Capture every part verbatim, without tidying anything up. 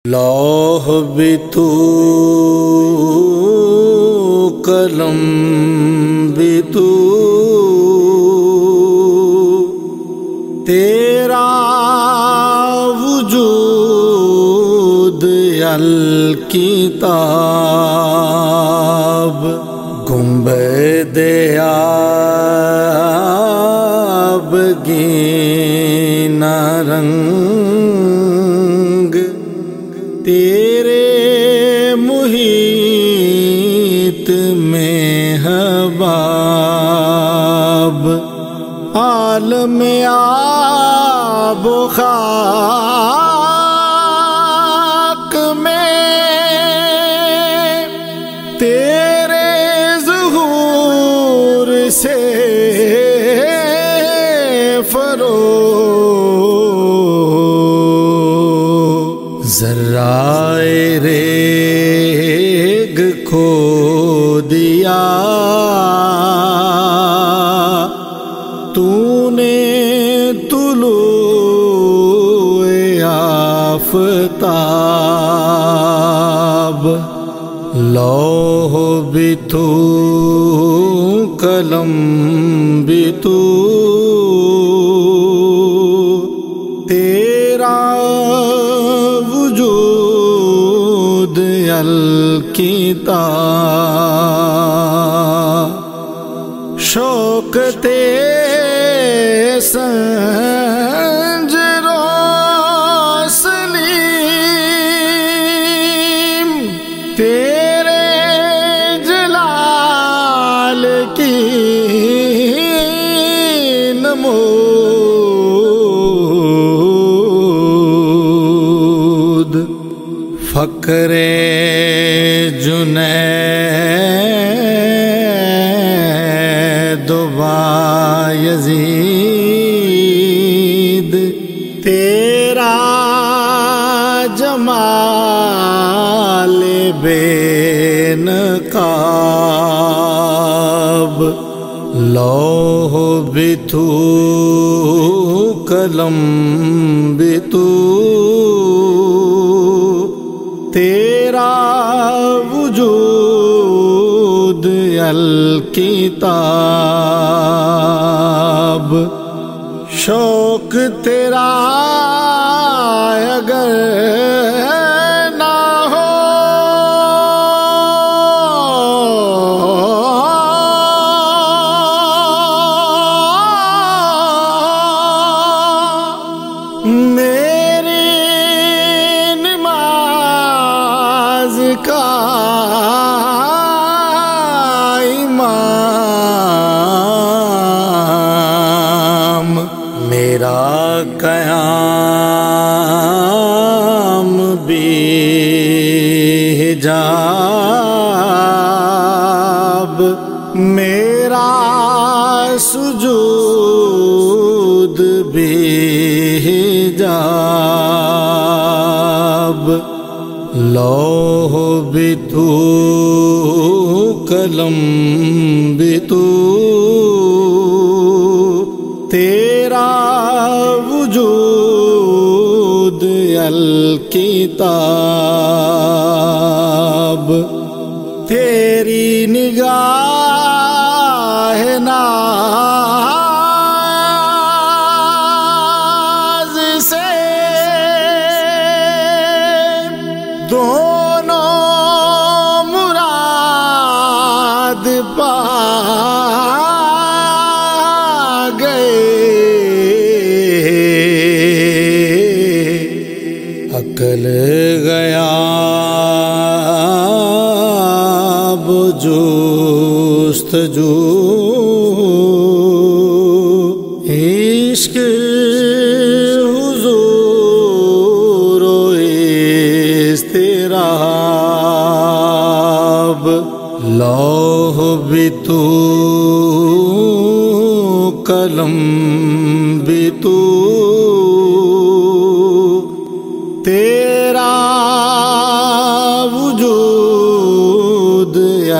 لوح بھی تو قلم بھی تو تیرا وجود الکتاب گنبد آبگین رنگ تیرے محیط میں حباب عالم آب و خاک میں تیرے ظہور سے فروغ ذرائے ریگ کھو دیا تو نے طلوع آفتاب لوح بھی تو قلم بھی تو تیرا وجود الکتاب شوق تے سنج روسلیم تیرے جلال کی نمود فقر جنید و بایزید تیرا جمال بے نقاب لوح بھی تو قلم بھی تو تیرا وجود الکتاب شوق تیرا اگر نہ ہو میری نماز کا امام میرا قیام بھی حجاب میرا سجود بھی حجاب لوح بھی تو قلم بھی تو تیرا وجود الکتاب تیری نگاہ ناز سے دونوں مراد پا عقل گیا جستجو عشق حضور و اضطراب لوح بھی تو قلم بھی تو تیرا وجود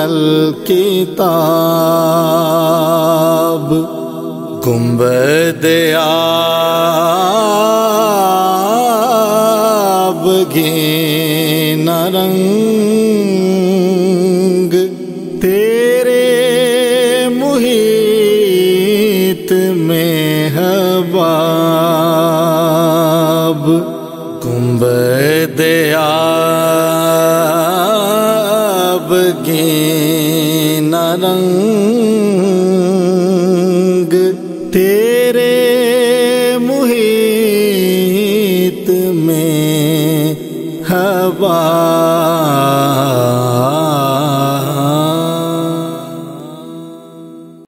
الکتاب گنبد آبگین نہ رنگ تیرے محیط میں حباب گنبد آب گے نہ رنگ تیرے محیط میں حباب